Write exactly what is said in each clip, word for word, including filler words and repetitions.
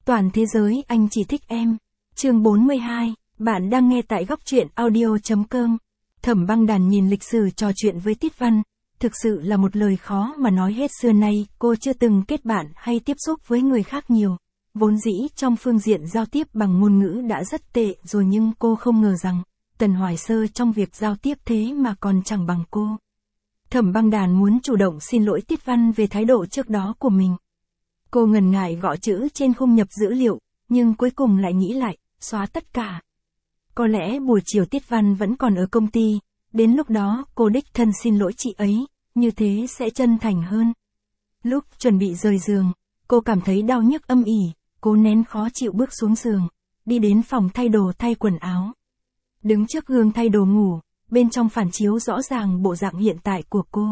Toàn thế giới anh chỉ thích em. Chương bốn mươi hai, bạn đang nghe tại góc truyện audio chấm com. Thẩm Băng Đàn nhìn lịch sử trò chuyện với Tiết Văn, thực sự là một lời khó mà nói hết. Xưa nay, cô chưa từng kết bạn hay tiếp xúc với người khác nhiều. Vốn dĩ trong phương diện giao tiếp bằng ngôn ngữ đã rất tệ rồi, nhưng cô không ngờ rằng, Tần Hoài Sơ trong việc giao tiếp thế mà còn chẳng bằng cô. Thẩm Băng Đàn muốn chủ động xin lỗi Tiết Văn về thái độ trước đó của mình. Cô ngần ngại gõ chữ trên khung nhập dữ liệu, nhưng cuối cùng lại nghĩ lại, xóa tất cả. Có lẽ buổi chiều Tiết Văn vẫn còn ở công ty, đến lúc đó cô đích thân xin lỗi chị ấy, như thế sẽ chân thành hơn. Lúc chuẩn bị rời giường, cô cảm thấy đau nhức âm ỉ, cố nén khó chịu bước xuống giường, đi đến phòng thay đồ thay quần áo. Đứng trước gương thay đồ ngủ, bên trong phản chiếu rõ ràng bộ dạng hiện tại của cô.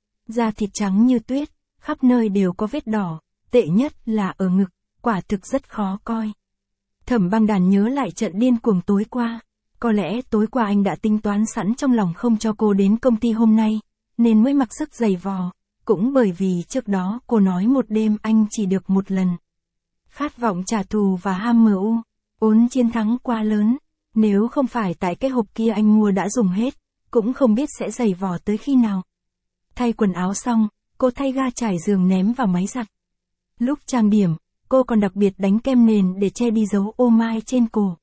Da thịt trắng như tuyết, khắp nơi đều có vết đỏ, tệ nhất là ở ngực, quả thực rất khó coi. Thẩm Băng Đàn nhớ lại trận điên cuồng tối qua. Có lẽ tối qua anh đã tính toán sẵn trong lòng không cho cô đến công ty hôm nay, nên mới mặc sức giày vò. Cũng bởi vì trước đó cô nói một đêm anh chỉ được một lần. Khát vọng trả thù và ham mưu, ốn chiến thắng quá lớn. Nếu không phải tại cái hộp kia anh mua đã dùng hết, cũng không biết sẽ giày vò tới khi nào. Thay quần áo xong, cô thay ga trải giường ném vào máy giặt. Lúc trang điểm, cô còn đặc biệt đánh kem nền để che đi dấu ô mai trên cổ.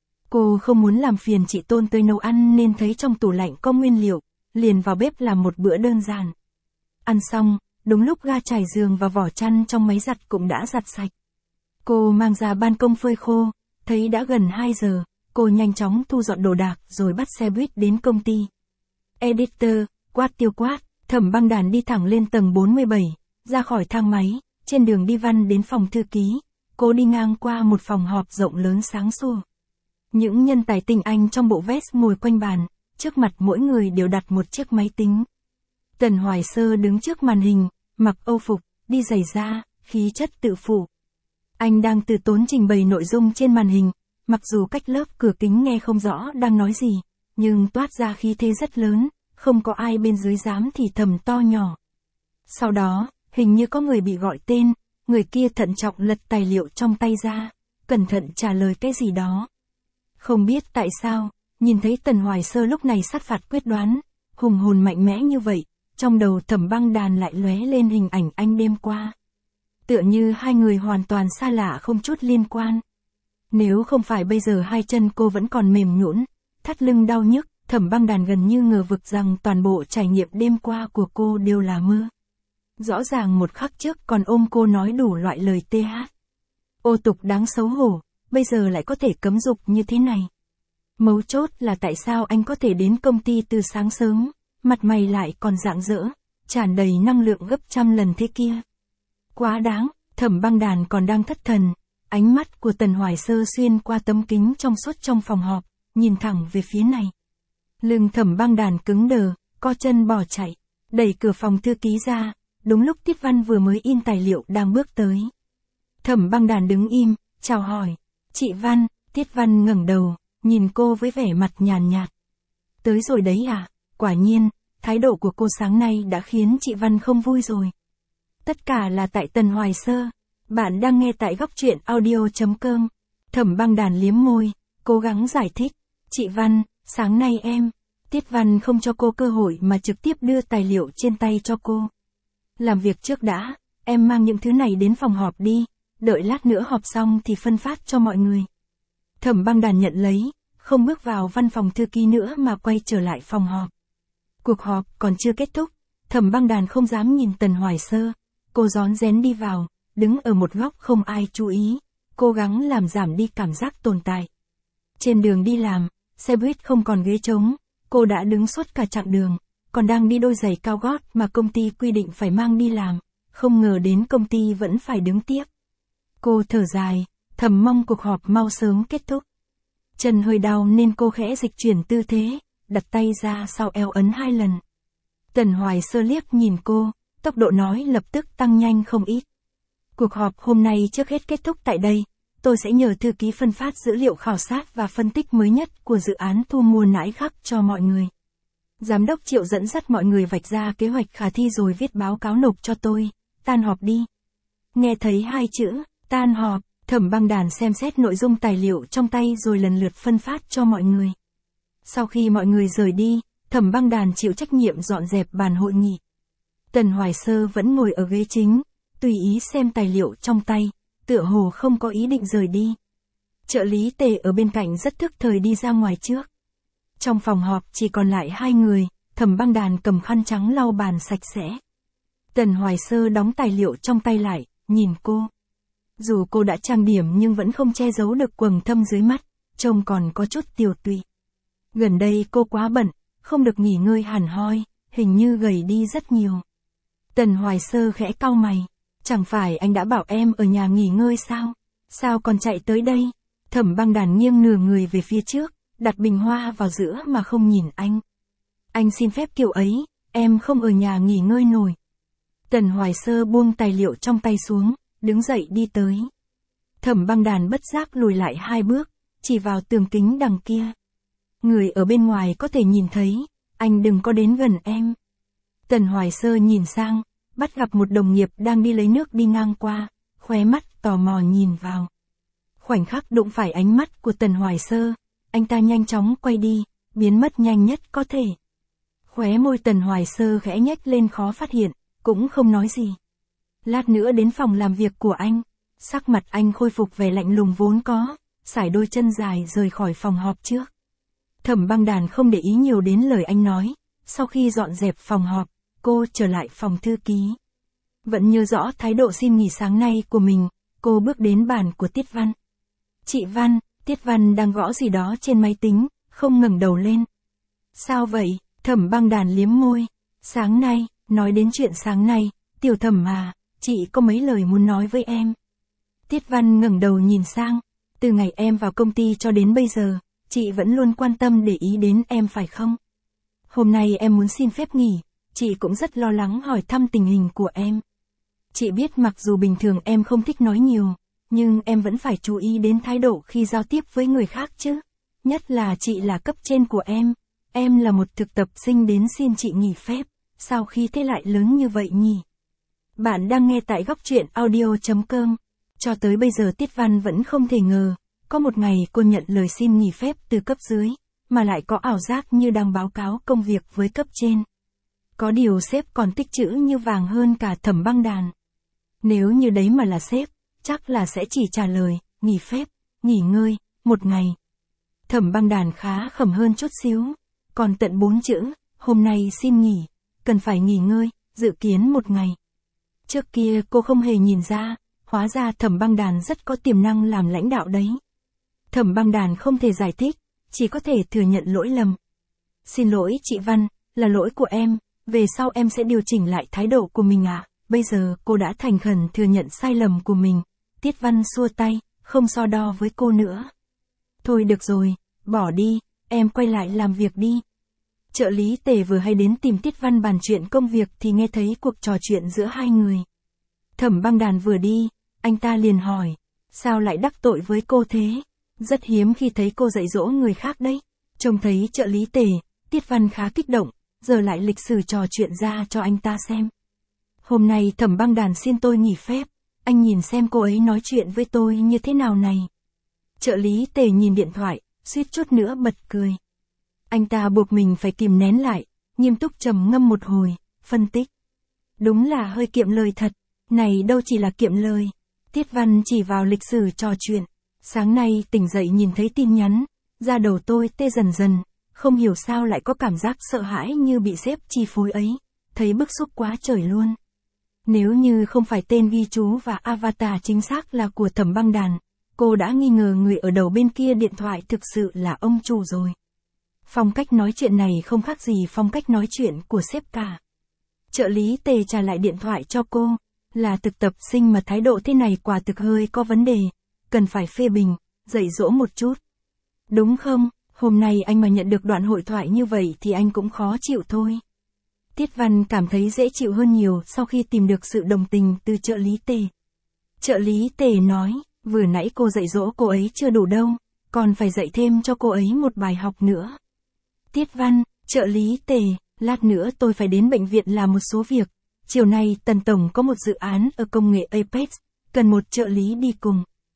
Cô không muốn làm phiền chị Tôn tới nấu ăn nên thấy trong tủ lạnh có nguyên liệu, liền vào bếp làm một bữa đơn giản. Ăn xong, đúng lúc ga trải giường và vỏ chăn trong máy giặt cũng đã giặt sạch. Cô mang ra ban công phơi khô, thấy đã gần hai giờ, cô nhanh chóng thu dọn đồ đạc rồi bắt xe buýt đến công ty. Editor, quát tiêu quát, Thẩm Băng Đàn đi thẳng lên tầng bốn mươi bảy, ra khỏi thang máy. Trên đường đi văn đến phòng thư ký, cô đi ngang qua một phòng họp rộng lớn sáng sủa. Những nhân tài tinh anh trong bộ vest ngồi quanh bàn, trước mặt mỗi người đều đặt một chiếc máy tính. Tần Hoài Sơ đứng trước màn hình, mặc âu phục, đi giày da, khí chất tự phụ. Anh đang từ tốn trình bày nội dung trên màn hình, mặc dù cách lớp cửa kính nghe không rõ đang nói gì, nhưng toát ra khí thế rất lớn, không có ai bên dưới dám thì thầm to nhỏ. Sau đó, hình như có người bị gọi tên, người kia thận trọng lật tài liệu trong tay ra, cẩn thận trả lời cái gì đó. Không biết tại sao, nhìn thấy Tần Hoài Sơ lúc này sát phạt quyết đoán, hùng hồn mạnh mẽ như vậy, trong đầu Thẩm Băng Đàn lại lóe lên hình ảnh anh đêm qua. Tựa như hai người hoàn toàn xa lạ không chút liên quan. Nếu không phải bây giờ hai chân cô vẫn còn mềm nhũn, thắt lưng đau nhức, Thẩm Băng Đàn gần như ngờ vực rằng toàn bộ trải nghiệm đêm qua của cô đều là mơ. Rõ ràng một khắc trước còn ôm cô nói đủ loại lời tê hát. Ô tục đáng xấu hổ, bây giờ lại có thể cấm dục như thế này. Mấu chốt là tại sao anh có thể đến công ty từ sáng sớm, mặt mày lại còn rạng rỡ, tràn đầy năng lượng gấp trăm lần thế kia. Quá đáng, Thẩm Băng Đàn còn đang thất thần, ánh mắt của Tần Hoài Sơ xuyên qua tấm kính trong suốt trong phòng họp, nhìn thẳng về phía này. Lưng Thẩm Băng Đàn cứng đờ, co chân bỏ chạy, đẩy cửa phòng thư ký ra. Đúng lúc Tiết Văn vừa mới in tài liệu đang bước tới. Thẩm Băng Đàn đứng im, chào hỏi. Chị Văn, Tiết Văn ngẩng đầu, nhìn cô với vẻ mặt nhàn nhạt. Tới rồi đấy à? Quả nhiên, thái độ của cô sáng nay đã khiến chị Văn không vui rồi. Tất cả là tại Tần Hoài Sơ. Bạn đang nghe tại góc truyện audio chấm com. Thẩm Băng Đàn liếm môi, cố gắng giải thích. Chị Văn, sáng nay em... Tiết Văn không cho cô cơ hội mà trực tiếp đưa tài liệu trên tay cho cô. Làm việc trước đã, em mang những thứ này đến phòng họp đi, đợi lát nữa họp xong thì phân phát cho mọi người. Thẩm Băng Đàn nhận lấy, không bước vào văn phòng thư ký nữa mà quay trở lại phòng họp. Cuộc họp còn chưa kết thúc, Thẩm Băng Đàn không dám nhìn Tần Hoài Sơ, cô rón rén đi vào, đứng ở một góc không ai chú ý, cố gắng làm giảm đi cảm giác tồn tại. Trên đường đi làm, xe buýt không còn ghế trống, cô đã đứng suốt cả chặng đường. Còn đang đi đôi giày cao gót mà công ty quy định phải mang đi làm, không ngờ đến công ty vẫn phải đứng tiếp. Cô thở dài, thầm mong cuộc họp mau sớm kết thúc. Chân hơi đau nên cô khẽ dịch chuyển tư thế, đặt tay ra sau eo ấn hai lần. Tần Hoài Sơ liếc nhìn cô, tốc độ nói lập tức tăng nhanh không ít. Cuộc họp hôm nay trước hết kết thúc tại đây, tôi sẽ nhờ thư ký phân phát dữ liệu khảo sát và phân tích mới nhất của dự án thu mua nãi khắc cho mọi người. Giám đốc Triệu dẫn dắt mọi người vạch ra kế hoạch khả thi rồi viết báo cáo nộp cho tôi, tan họp đi. Nghe thấy hai chữ, tan họp, Thẩm Băng Đàn xem xét nội dung tài liệu trong tay rồi lần lượt phân phát cho mọi người. Sau khi mọi người rời đi, Thẩm Băng Đàn chịu trách nhiệm dọn dẹp bàn hội nghị. Tần Hoài Sơ vẫn ngồi ở ghế chính, tùy ý xem tài liệu trong tay, tựa hồ không có ý định rời đi. Trợ lý Tề ở bên cạnh rất thức thời đi ra ngoài trước. Trong phòng họp chỉ còn lại hai người, Thẩm Băng Đàn cầm khăn trắng lau bàn sạch sẽ. Tần Hoài Sơ đóng tài liệu trong tay lại, nhìn cô. Dù cô đã trang điểm nhưng vẫn không che giấu được quầng thâm dưới mắt, trông còn có chút tiều tụy. Gần đây cô quá bận, không được nghỉ ngơi hẳn hoi, hình như gầy đi rất nhiều. Tần Hoài Sơ khẽ cau mày, chẳng phải anh đã bảo em ở nhà nghỉ ngơi sao? Sao còn chạy tới đây? Thẩm Băng Đàn nghiêng nửa người về phía trước, đặt bình hoa vào giữa mà không nhìn anh. Anh xin phép kiểu ấy, em không ở nhà nghỉ ngơi nổi. Tần Hoài Sơ buông tài liệu trong tay xuống, đứng dậy đi tới. Thẩm Băng Đàn bất giác lùi lại hai bước, chỉ vào tường kính đằng kia. Người ở bên ngoài có thể nhìn thấy, anh đừng có đến gần em. Tần Hoài Sơ nhìn sang, bắt gặp một đồng nghiệp đang đi lấy nước đi ngang qua, khóe mắt tò mò nhìn vào. Khoảnh khắc đụng phải ánh mắt của Tần Hoài Sơ, anh ta nhanh chóng quay đi, biến mất nhanh nhất có thể. Khóe môi Tần Hoài Sơ khẽ nhếch lên khó phát hiện, cũng không nói gì. Lát nữa đến phòng làm việc của anh, sắc mặt anh khôi phục vẻ lạnh lùng vốn có, sải đôi chân dài rời khỏi phòng họp trước. Thẩm Băng Đàn không để ý nhiều đến lời anh nói, sau khi dọn dẹp phòng họp, cô trở lại phòng thư ký. Vẫn nhớ rõ thái độ xin nghỉ sáng nay của mình, cô bước đến bàn của Tiết Văn. Chị Văn, Tiết Văn đang gõ gì đó trên máy tính, không ngẩng đầu lên. Sao vậy? Thẩm Băng Đàn liếm môi. Sáng nay, nói đến chuyện sáng nay, tiểu Thẩm à, chị có mấy lời muốn nói với em. Tiết Văn ngẩng đầu nhìn sang, từ ngày em vào công ty cho đến bây giờ, chị vẫn luôn quan tâm để ý đến em phải không? Hôm nay em muốn xin phép nghỉ, chị cũng rất lo lắng hỏi thăm tình hình của em. Chị biết mặc dù bình thường em không thích nói nhiều, nhưng em vẫn phải chú ý đến thái độ khi giao tiếp với người khác chứ. Nhất là chị là cấp trên của em, em là một thực tập sinh đến xin chị nghỉ phép, sao khi thế lại lớn như vậy nhỉ? Bạn đang nghe tại góc truyện audio chấm com. Cho tới bây giờ Tiết Văn vẫn không thể ngờ, có một ngày cô nhận lời xin nghỉ phép từ cấp dưới, mà lại có ảo giác như đang báo cáo công việc với cấp trên. Có điều sếp còn tích chữ như vàng hơn cả Thẩm Băng Đàn. Nếu như đấy mà là sếp, chắc là sẽ chỉ trả lời, nghỉ phép, nghỉ ngơi, một ngày. Thẩm Băng Đàn khá khẩm hơn chút xíu, còn tận bốn chữ, hôm nay xin nghỉ, cần phải nghỉ ngơi, dự kiến một ngày. Trước kia cô không hề nhìn ra, hóa ra Thẩm Băng Đàn rất có tiềm năng làm lãnh đạo đấy. Thẩm Băng Đàn không thể giải thích, chỉ có thể thừa nhận lỗi lầm. Xin lỗi chị Văn, là lỗi của em, về sau em sẽ điều chỉnh lại thái độ của mình ạ. À. Bây giờ cô đã thành khẩn thừa nhận sai lầm của mình. Tiết Văn xua tay, không so đo với cô nữa. Thôi được rồi, bỏ đi, em quay lại làm việc đi. Trợ lý Tề vừa hay đến tìm Tiết Văn bàn chuyện công việc thì nghe thấy cuộc trò chuyện giữa hai người. Thẩm Băng Đàn vừa đi, anh ta liền hỏi, sao lại đắc tội với cô thế? Rất hiếm khi thấy cô dạy dỗ người khác đấy. Trông thấy trợ lý Tề, Tiết Văn khá kích động, giờ lại lịch sử trò chuyện ra cho anh ta xem. Hôm nay Thẩm Băng Đàn xin tôi nghỉ phép, anh nhìn xem cô ấy nói chuyện với tôi như thế nào này. Trợ lý Tề nhìn điện thoại, suýt chút nữa bật cười. Anh ta buộc mình phải kìm nén lại, nghiêm túc trầm ngâm một hồi, phân tích. Đúng là hơi kiệm lời thật, này đâu chỉ là kiệm lời. Tiết Văn chỉ vào lịch sử trò chuyện. Sáng nay tỉnh dậy nhìn thấy tin nhắn, da đầu tôi tê dần dần, không hiểu sao lại có cảm giác sợ hãi như bị sếp chi phối ấy, thấy bức xúc quá trời luôn. Nếu như không phải tên ghi chú và avatar chính xác là của Thẩm Băng Đàn, cô đã nghi ngờ người ở đầu bên kia điện thoại thực sự là ông chủ rồi. Phong cách nói chuyện này không khác gì phong cách nói chuyện của sếp cả. Trợ lý Tề trả lại điện thoại cho cô, là thực tập sinh mà thái độ thế này quả thực hơi có vấn đề, cần phải phê bình, dạy dỗ một chút. Đúng không, hôm nay anh mà nhận được đoạn hội thoại như vậy thì anh cũng khó chịu thôi. Tiết Văn cảm thấy dễ chịu hơn nhiều sau khi tìm được sự đồng tình từ trợ lý Tề. Trợ lý Tề nói, vừa nãy cô dạy dỗ cô ấy chưa đủ đâu, còn phải dạy thêm cho cô ấy một bài học nữa. Tiết Văn, trợ lý Tề, lát nữa tôi phải đến bệnh viện làm một số việc. Chiều nay Tần Tổng có một dự án ở công nghệ Apex, cần một trợ lý đi cùng.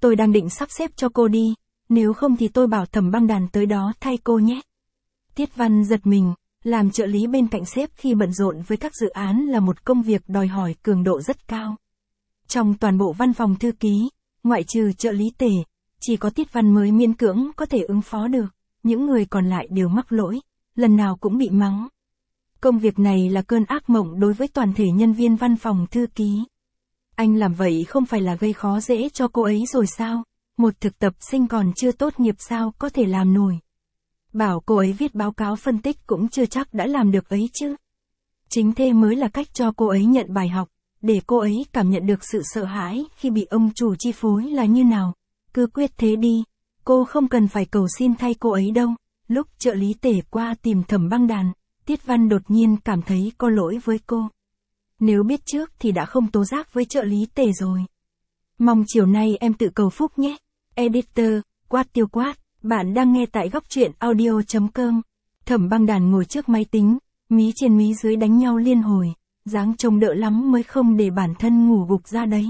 Tôi đang định sắp xếp cho cô đi, nếu không thì tôi bảo Thẩm Băng Đàn tới đó thay cô nhé. Tiết Văn giật mình, làm trợ lý bên cạnh sếp khi bận rộn với các dự án là một công việc đòi hỏi cường độ rất cao. Trong toàn bộ văn phòng thư ký, ngoại trừ trợ lý Tề, chỉ có Tiết Văn mới miễn cưỡng có thể ứng phó được, những người còn lại đều mắc lỗi, lần nào cũng bị mắng. Công việc này là cơn ác mộng đối với toàn thể nhân viên văn phòng thư ký. Anh làm vậy không phải là gây khó dễ cho cô ấy rồi sao? Một thực tập sinh còn chưa tốt nghiệp sao có thể làm nổi. Bảo cô ấy viết báo cáo phân tích cũng chưa chắc đã làm được ấy chứ. Chính thế mới là cách cho cô ấy nhận bài học, để cô ấy cảm nhận được sự sợ hãi khi bị ông chủ chi phối là như nào. Cứ quyết thế đi, cô không cần phải cầu xin thay cô ấy đâu. Lúc trợ lý Tề qua tìm Thẩm Băng Đàn, Tiết Văn đột nhiên cảm thấy có lỗi với cô. Nếu biết trước thì đã không tố giác với trợ lý Tề rồi. Mong chiều nay em tự cầu phúc nhé. Editor, quát tiêu quát, bạn đang nghe tại góc truyện audio chấm com. Thẩm Băng Đàn ngồi trước máy tính, mí trên mí dưới đánh nhau liên hồi, dáng trông đỡ lắm mới không để bản thân ngủ gục ra đấy.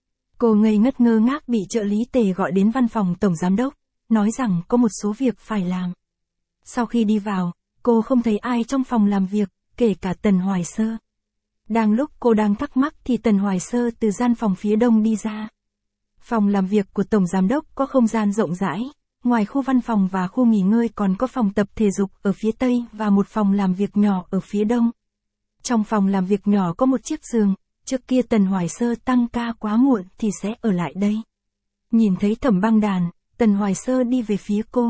Cô ngây ngất ngơ ngác bị trợ lý Tề gọi đến văn phòng tổng giám đốc, nói rằng có một số việc phải làm. Sau khi đi vào, cô không thấy ai trong phòng làm việc, kể cả Tần Hoài Sơ. Đang lúc cô đang thắc mắc thì Tần Hoài Sơ từ gian phòng phía đông đi ra. Phòng làm việc của tổng giám đốc có không gian rộng rãi, ngoài khu văn phòng và khu nghỉ ngơi còn có phòng tập thể dục ở phía tây và một phòng làm việc nhỏ ở phía đông. Trong phòng làm việc nhỏ có một chiếc giường, trước kia Tần Hoài Sơ tăng ca quá muộn thì sẽ ở lại đây. Nhìn thấy Thẩm Băng Đàn, Tần Hoài Sơ đi về phía cô.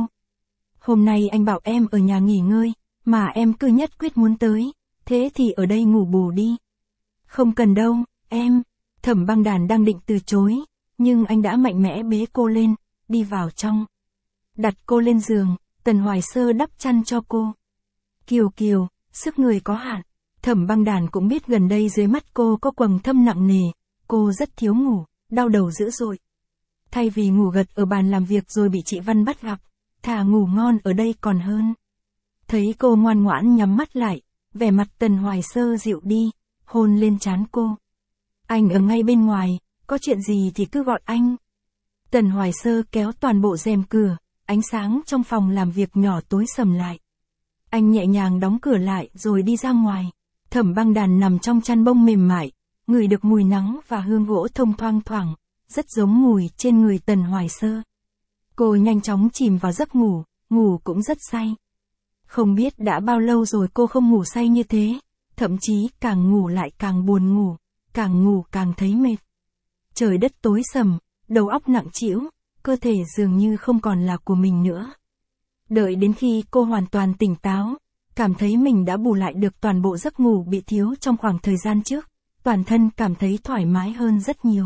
Hôm nay anh bảo em ở nhà nghỉ ngơi, mà em cứ nhất quyết muốn tới, thế thì ở đây ngủ bù đi. Không cần đâu, em. Thẩm Băng Đàn đang định từ chối, nhưng anh đã mạnh mẽ bế cô lên, đi vào trong. Đặt cô lên giường, Tần Hoài Sơ đắp chăn cho cô. Kiều Kiều, sức người có hạn. Thẩm Băng Đàn cũng biết gần đây dưới mắt cô có quầng thâm nặng nề, cô rất thiếu ngủ, đau đầu dữ dội. Thay vì ngủ gật ở bàn làm việc rồi bị chị Văn bắt gặp, thà ngủ ngon ở đây còn hơn. Thấy cô ngoan ngoãn nhắm mắt lại, vẻ mặt Tần Hoài Sơ dịu đi, hôn lên trán cô. Anh ở ngay bên ngoài, có chuyện gì thì cứ gọi anh. Tần Hoài Sơ kéo toàn bộ rèm cửa, ánh sáng trong phòng làm việc nhỏ tối sầm lại. Anh nhẹ nhàng đóng cửa lại rồi đi ra ngoài. Thẩm Băng Đàn nằm trong chăn bông mềm mại, ngửi được mùi nắng và hương gỗ thông thoang thoảng, rất giống mùi trên người Tần Hoài Sơ. Cô nhanh chóng chìm vào giấc ngủ, ngủ cũng rất say. Không biết đã bao lâu rồi cô không ngủ say như thế, thậm chí càng ngủ lại càng buồn ngủ, càng ngủ càng thấy mệt. Trời đất tối sầm, đầu óc nặng trĩu, cơ thể dường như không còn là của mình nữa. Đợi đến khi cô hoàn toàn tỉnh táo, cảm thấy mình đã bù lại được toàn bộ giấc ngủ bị thiếu trong khoảng thời gian trước, toàn thân cảm thấy thoải mái hơn rất nhiều.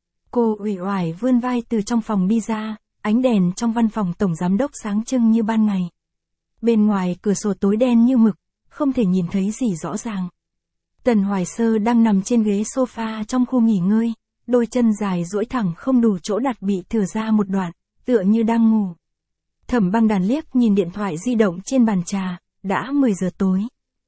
Cô uể oải vươn vai từ trong phòng đi ra, ánh đèn trong văn phòng tổng giám đốc sáng trưng như ban ngày. Bên ngoài cửa sổ tối đen như mực, không thể nhìn thấy gì rõ ràng. Tần Hoài Sơ đang nằm trên ghế sofa trong khu nghỉ ngơi, đôi chân dài duỗi thẳng không đủ chỗ đặt bị thừa ra một đoạn, tựa như đang ngủ. Thẩm Băng Đàn liếc nhìn điện thoại di động trên bàn trà, đã mười giờ tối.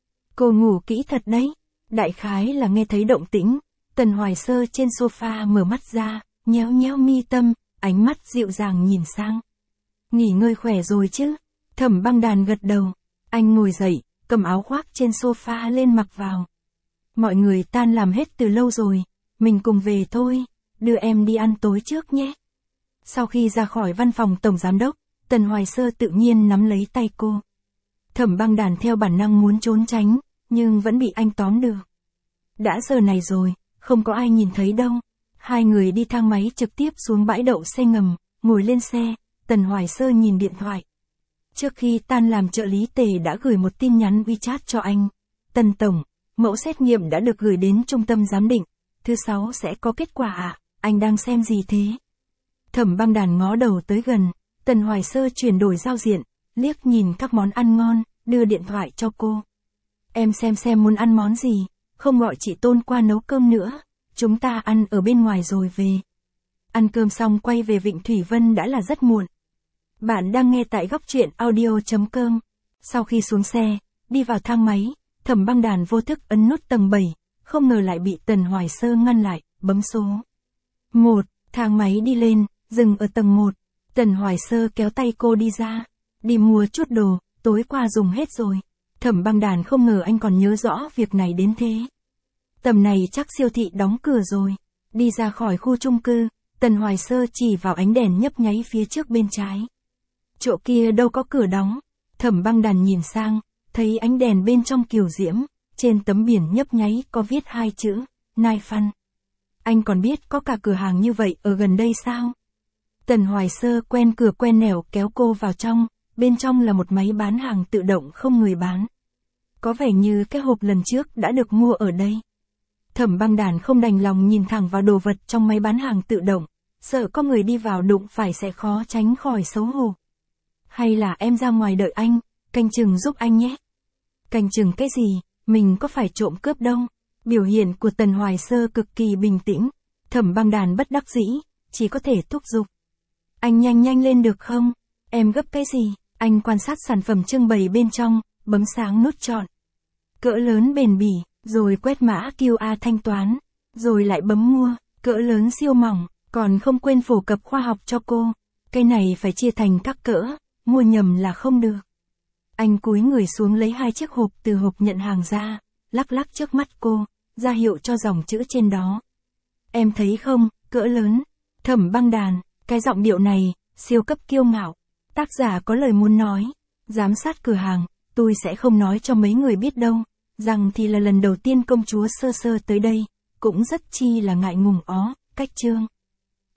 Cô ngủ kỹ thật đấy. Đại khái là nghe thấy động tĩnh, Tần Hoài Sơ trên sofa mở mắt ra, nhéo nhéo mi tâm, ánh mắt dịu dàng nhìn sang. Nghỉ ngơi khỏe rồi chứ? Thẩm Băng Đàn gật đầu. Anh ngồi dậy, cầm áo khoác trên sofa lên mặc vào. Mọi người tan làm hết từ lâu rồi, mình cùng về thôi, đưa em đi ăn tối trước nhé. Sau khi ra khỏi văn phòng tổng giám đốc, Tần Hoài Sơ tự nhiên nắm lấy tay cô. Thẩm Băng Đàn theo bản năng muốn trốn tránh, nhưng vẫn bị anh tóm được. Đã giờ này rồi, không có ai nhìn thấy đâu. Hai người đi thang máy trực tiếp xuống bãi đậu xe ngầm, ngồi lên xe, Tần Hoài Sơ nhìn điện thoại. Trước khi tan làm trợ lý Tề đã gửi một tin nhắn WeChat cho anh. Tần Tổng, mẫu xét nghiệm đã được gửi đến trung tâm giám định, thứ sáu sẽ có kết quả ạ, à? Anh đang xem gì thế? Thẩm Băng Đàn ngó đầu tới gần, Tần Hoài Sơ chuyển đổi giao diện, liếc nhìn các món ăn ngon, đưa điện thoại cho cô. Em xem xem muốn ăn món gì, không gọi chị Tôn qua nấu cơm nữa, chúng ta ăn ở bên ngoài rồi về. Ăn cơm xong quay về Vịnh Thủy Vân đã là rất muộn. Bạn đang nghe tại góc truyện audio chấm com. Sau khi xuống xe, đi vào thang máy, Thẩm Băng Đàn vô thức ấn nút tầng bảy, không ngờ lại bị Tần Hoài Sơ ngăn lại, bấm số một, thang máy đi lên, Dừng ở tầng một, Tần Hoài Sơ kéo tay cô đi ra. Đi mua chút đồ, tối qua dùng hết rồi. Thẩm Băng Đàn không ngờ anh còn nhớ rõ việc này đến thế. Tầm này chắc siêu thị đóng cửa rồi. Đi ra khỏi khu chung cư, Tần Hoài Sơ chỉ vào ánh đèn nhấp nháy phía trước bên trái. Chỗ kia đâu có cửa đóng. Thẩm Băng Đàn nhìn sang, thấy ánh đèn bên trong kiều diễm, trên tấm biển nhấp nháy có viết hai chữ, Nai Fun. Anh còn biết có cả cửa hàng như vậy ở gần đây sao? Tần Hoài Sơ quen cửa quen nẻo kéo cô vào trong, bên trong là một máy bán hàng tự động không người bán. Có vẻ như cái hộp lần trước đã được mua ở đây. Thẩm Băng Đàn không đành lòng nhìn thẳng vào đồ vật trong máy bán hàng tự động, sợ có người đi vào đụng phải sẽ khó tránh khỏi xấu hổ. Hay là em ra ngoài đợi anh, canh chừng giúp anh nhé. Canh chừng cái gì, mình có phải trộm cướp đâu. Biểu hiện của Tần Hoài Sơ cực kỳ bình tĩnh. Thẩm Băng Đàn bất đắc dĩ, chỉ có thể thúc giục. Anh nhanh nhanh lên được không? Em gấp cái gì? Anh quan sát sản phẩm trưng bày bên trong, bấm sáng nút chọn. Cỡ lớn bền bỉ, rồi quét mã quy rờ thanh toán, rồi lại bấm mua, cỡ lớn siêu mỏng, còn không quên phổ cập khoa học cho cô. Cái này phải chia thành các cỡ, mua nhầm là không được. Anh cúi người xuống lấy hai chiếc hộp từ hộp nhận hàng ra, lắc lắc trước mắt cô, ra hiệu cho dòng chữ trên đó. Em thấy không, cỡ lớn. Thẩm Băng Đàn, cái giọng điệu này, siêu cấp kiêu ngạo. Tác giả có lời muốn nói. Giám sát cửa hàng, tôi sẽ không nói cho mấy người biết đâu. Rằng thì là lần đầu tiên công chúa Sơ Sơ tới đây, cũng rất chi là ngại ngùng ó, cách chương.